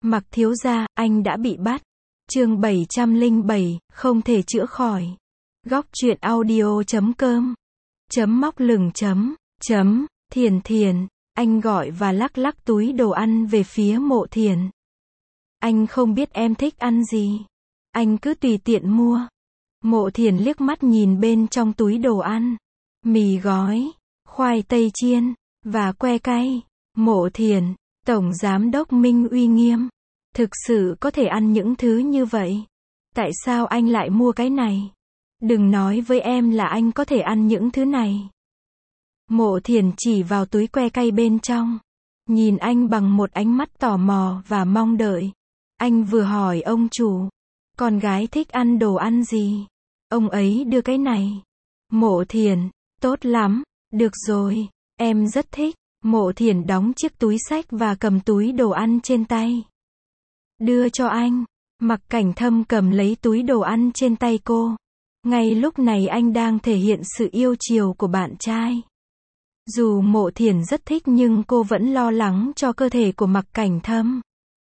Mặc thiếu gia, anh đã bị bắt. Chương 707, không thể chữa khỏi. Góc truyện audio.com. Móc lửng chấm. Thiền, anh gọi và lắc lắc túi đồ ăn về phía Mộ Thiền. Anh không biết em thích ăn gì. Anh cứ tùy tiện mua. Mộ Thiền liếc mắt nhìn bên trong túi đồ ăn. Mì gói, khoai tây chiên, và que cay. Mộ Thiền, Tổng Giám đốc Minh uy nghiêm. Thực sự có thể ăn những thứ như vậy. Tại sao anh lại mua cái này? Đừng nói với em là anh có thể ăn những thứ này. Mộ Thiền chỉ vào túi que cay bên trong. Nhìn anh bằng một ánh mắt tò mò và mong đợi. Anh vừa hỏi ông chủ. Con gái thích ăn đồ ăn gì? Ông ấy đưa cái này. Mộ Thiền, tốt lắm, được rồi, em rất thích. Mộ Thiền đóng chiếc túi xách và cầm túi đồ ăn trên tay. Đưa cho anh. Mặc Cảnh Thâm cầm lấy túi đồ ăn trên tay cô. Ngay lúc này anh đang thể hiện sự yêu chiều của bạn trai. Dù Mộ Thiền rất thích nhưng cô vẫn lo lắng cho cơ thể của Mặc Cảnh Thâm.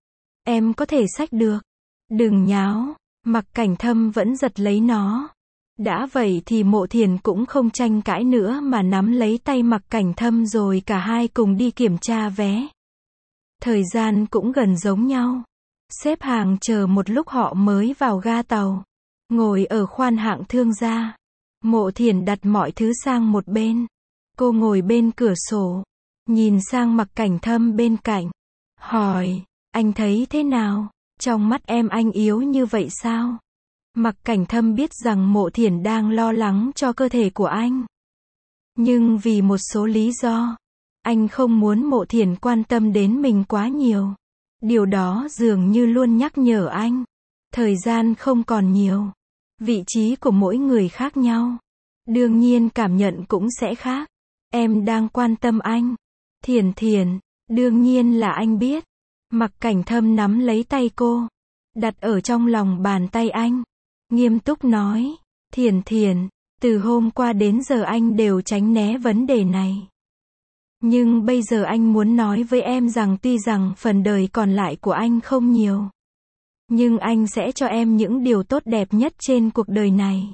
Em có thể xách được. Đừng nháo. Mặc Cảnh Thâm vẫn giật lấy nó. Đã vậy thì Mộ Thiền cũng không tranh cãi nữa mà nắm lấy tay Mặc Cảnh Thâm rồi cả hai cùng đi kiểm tra vé. Thời gian cũng gần giống nhau. Xếp hàng chờ một lúc họ mới vào ga tàu. Ngồi ở khoang hạng thương gia. Mộ Thiền đặt mọi thứ sang một bên. Cô ngồi bên cửa sổ. Nhìn sang Mặc Cảnh Thâm bên cạnh. Hỏi, anh thấy thế nào? Trong mắt em anh yếu như vậy sao? Mặc Cảnh Thâm biết rằng Mộ Thiền đang lo lắng cho cơ thể của anh. Nhưng vì một số lý do, anh không muốn Mộ Thiền quan tâm đến mình quá nhiều. Điều đó dường như luôn nhắc nhở anh. Thời gian không còn nhiều. Vị trí của mỗi người khác nhau. Đương nhiên cảm nhận cũng sẽ khác. Em đang quan tâm anh. Thiền, đương nhiên là anh biết. Mặc Cảnh Thâm nắm lấy tay cô. Đặt ở trong lòng bàn tay anh. Nghiêm túc nói. Thiền, từ hôm qua đến giờ anh đều tránh né vấn đề này. Nhưng bây giờ anh muốn nói với em rằng tuy rằng phần đời còn lại của anh không nhiều. Nhưng anh sẽ cho em những điều tốt đẹp nhất trên cuộc đời này.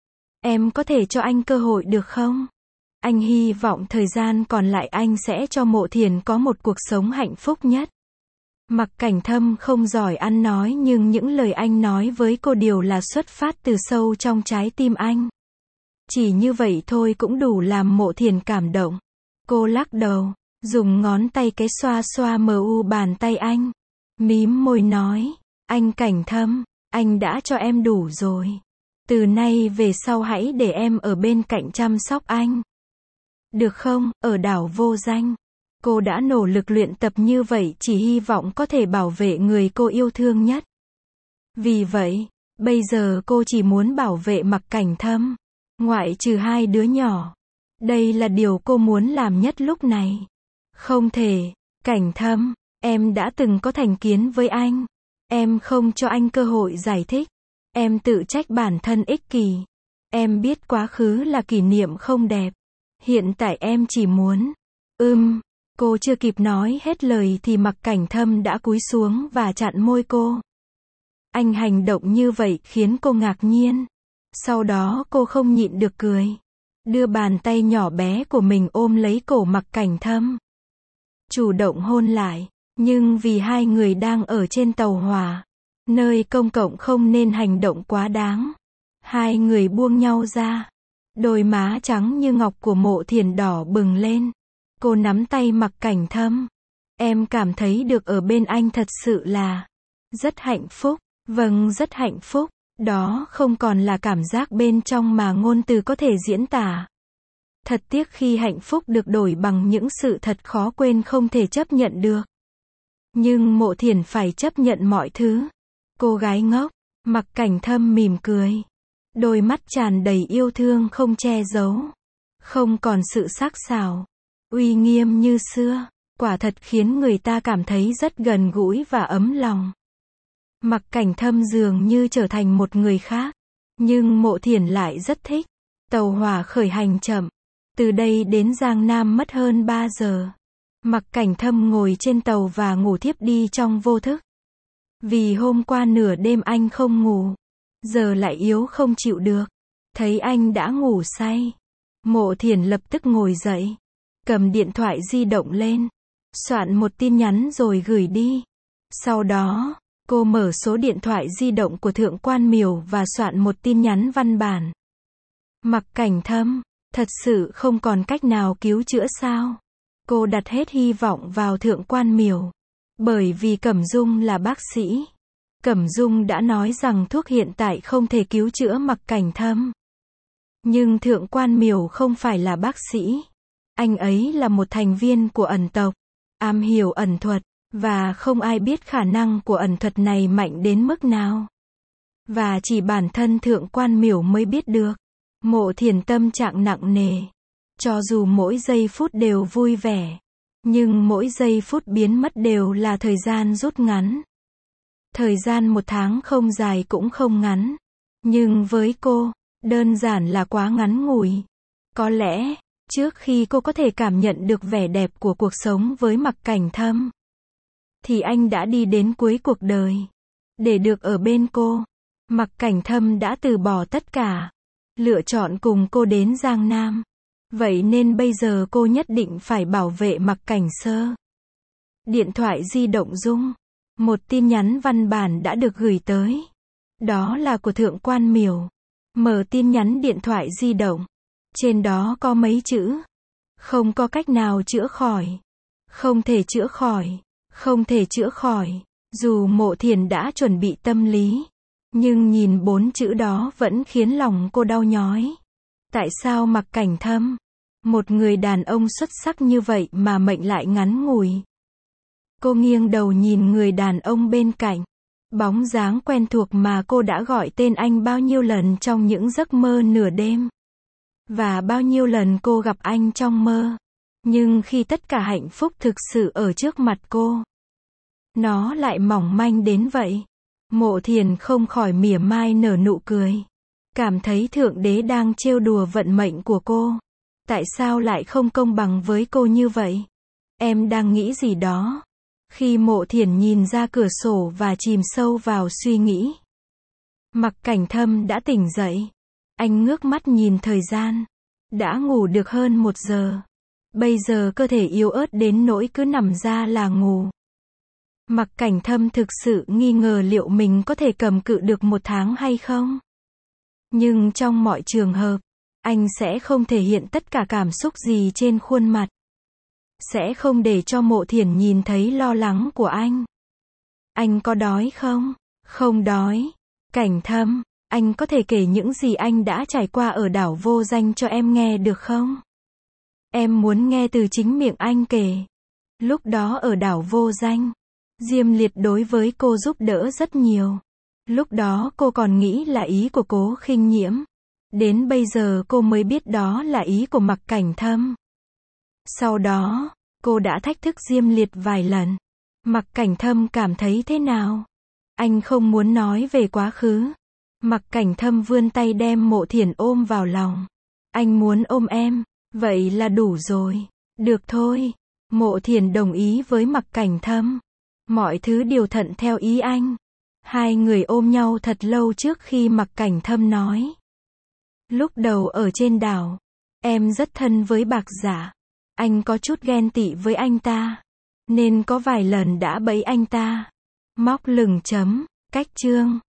Em có thể cho anh cơ hội được không? Anh hy vọng thời gian còn lại anh sẽ cho Mộ Thiền có một cuộc sống hạnh phúc nhất. Mặc Cảnh Thâm không giỏi ăn nói nhưng những lời anh nói với cô đều là xuất phát từ sâu trong trái tim anh. Chỉ như vậy thôi cũng đủ làm Mộ Thiền cảm động. Cô lắc đầu, dùng ngón tay cái xoa xoa bàn tay anh. Mím môi nói, anh Cảnh Thâm, anh đã cho em đủ rồi. Từ nay về sau hãy để em ở bên cạnh chăm sóc anh. Được không? Ở đảo Vô Danh, cô đã nỗ lực luyện tập như vậy chỉ hy vọng có thể bảo vệ người cô yêu thương nhất. Vì vậy, bây giờ cô chỉ muốn bảo vệ Mặc Cảnh Thâm, ngoại trừ hai đứa nhỏ. Đây là điều cô muốn làm nhất lúc này. Không thể, Cảnh Thâm, em đã từng có thành kiến với anh. Em không cho anh cơ hội giải thích. Em tự trách bản thân ích kỷ. Em biết quá khứ là kỷ niệm không đẹp. Hiện tại em chỉ muốn. Cô chưa kịp nói hết lời thì Mặc Cảnh Thâm đã cúi xuống và chặn môi cô. Anh hành động như vậy khiến cô ngạc nhiên. Sau đó cô không nhịn được cười. Đưa bàn tay nhỏ bé của mình ôm lấy cổ Mặc Cảnh Thâm. Chủ động hôn lại. Nhưng vì hai người đang ở trên tàu hỏa. Nơi công cộng không nên hành động quá đáng. Hai người buông nhau ra. Đôi má trắng như ngọc của Mộ Thiền đỏ bừng lên. Cô nắm tay Mặc Cảnh Thâm. Em cảm thấy được ở bên anh thật sự là rất hạnh phúc. Vâng, rất hạnh phúc. Đó không còn là cảm giác bên trong mà ngôn từ có thể diễn tả. Thật tiếc khi hạnh phúc được đổi bằng những sự thật khó quên không thể chấp nhận được. Nhưng Mộ Thiền phải chấp nhận mọi thứ. Cô gái ngốc. Mặc Cảnh Thâm mỉm cười. Đôi mắt tràn đầy yêu thương không che giấu. Không còn sự sắc sảo, uy nghiêm như xưa. Quả thật khiến người ta cảm thấy rất gần gũi và ấm lòng. Mặc Cảnh Thâm dường như trở thành một người khác. Nhưng Mộ Thiền lại rất thích. Tàu hỏa khởi hành chậm. Từ đây đến Giang Nam mất hơn 3 giờ. Mặc Cảnh Thâm ngồi trên tàu và ngủ thiếp đi trong vô thức. Vì hôm qua nửa đêm anh không ngủ. Giờ lại yếu không chịu được. Thấy anh đã ngủ say. Mộ Thiển lập tức ngồi dậy. Cầm điện thoại di động lên. Soạn một tin nhắn rồi gửi đi. Sau đó, cô mở số điện thoại di động của Thượng Quan Miểu và soạn một tin nhắn văn bản. Mặc Cảnh Thâm, thật sự không còn cách nào cứu chữa sao? Cô đặt hết hy vọng vào Thượng Quan Miểu. Bởi vì Cẩm Dung là bác sĩ. Cẩm Dung đã nói rằng thuốc hiện tại không thể cứu chữa Mặc Cảnh Thâm. Nhưng Thượng Quan Miểu không phải là bác sĩ. Anh ấy là một thành viên của ẩn tộc, am hiểu ẩn thuật, và không ai biết khả năng của ẩn thuật này mạnh đến mức nào. Và chỉ bản thân Thượng Quan Miểu mới biết được. Mộ Thiển tâm trạng nặng nề. Cho dù mỗi giây phút đều vui vẻ, nhưng mỗi giây phút biến mất đều là thời gian rút ngắn. Thời gian 1 tháng không dài cũng không ngắn. Nhưng với cô, đơn giản là quá ngắn ngủi. Có lẽ, trước khi cô có thể cảm nhận được vẻ đẹp của cuộc sống với Mặc Cảnh Thâm, thì anh đã đi đến cuối cuộc đời. Để được ở bên cô, Mặc Cảnh Thâm đã từ bỏ tất cả. Lựa chọn cùng cô đến Giang Nam. Vậy nên bây giờ cô nhất định phải bảo vệ Mặc Cảnh Sơ. Điện thoại di động rung. Một tin nhắn văn bản đã được gửi tới. Đó là của Thượng Quan Miểu. Mở tin nhắn điện thoại di động. Trên đó có mấy chữ. Không có cách nào chữa khỏi. Không thể chữa khỏi. Không thể chữa khỏi. Dù Mộ Thiển đã chuẩn bị tâm lý, nhưng nhìn 4 chữ đó vẫn khiến lòng cô đau nhói. Tại sao Mặc Cảnh Thâm, một người đàn ông xuất sắc như vậy mà mệnh lại ngắn ngủi? Cô nghiêng đầu nhìn người đàn ông bên cạnh. Bóng dáng quen thuộc mà cô đã gọi tên anh bao nhiêu lần trong những giấc mơ nửa đêm. Và bao nhiêu lần cô gặp anh trong mơ. Nhưng khi tất cả hạnh phúc thực sự ở trước mặt cô, nó lại mỏng manh đến vậy. Mộ Thiển không khỏi mỉa mai nở nụ cười. Cảm thấy Thượng Đế đang trêu đùa vận mệnh của cô. Tại sao lại không công bằng với cô như vậy? Em đang nghĩ gì đó? Khi Mộ Thiển nhìn ra cửa sổ và chìm sâu vào suy nghĩ, Mặc Cảnh Thâm đã tỉnh dậy. Anh ngước mắt nhìn thời gian. Đã ngủ được hơn 1 giờ. Bây giờ cơ thể yếu ớt đến nỗi cứ nằm ra là ngủ. Mặc Cảnh Thâm thực sự nghi ngờ liệu mình có thể cầm cự được 1 tháng hay không. Nhưng trong mọi trường hợp, anh sẽ không thể hiện tất cả cảm xúc gì trên khuôn mặt. Sẽ không để cho Mộ Thiển nhìn thấy lo lắng của anh. Anh có đói không? Không đói. Cảnh Thâm, anh có thể kể những gì anh đã trải qua ở đảo Vô Danh cho em nghe được không? Em muốn nghe từ chính miệng anh kể. Lúc đó ở đảo Vô Danh, Diêm Liệt đối với cô giúp đỡ rất nhiều. Lúc đó cô còn nghĩ là ý của Cố Khinh Nhiễm. Đến bây giờ cô mới biết đó là ý của Mặc Cảnh Thâm. Sau đó, cô đã thách thức Diêm Liệt vài lần. Mặc Cảnh Thâm cảm thấy thế nào? Anh không muốn nói về quá khứ. Mặc Cảnh Thâm vươn tay đem Mộ Thiển ôm vào lòng. Anh muốn ôm em. Vậy là đủ rồi. Được thôi. Mộ Thiển đồng ý với Mặc Cảnh Thâm. Mọi thứ đều thuận theo ý anh. Hai người ôm nhau thật lâu trước khi Mặc Cảnh Thâm nói. Lúc đầu ở trên đảo, em rất thân với Bạc Giả. Anh có chút ghen tị với anh ta, nên có vài lần đã bẫy anh ta. Móc lửng chấm, cách chương.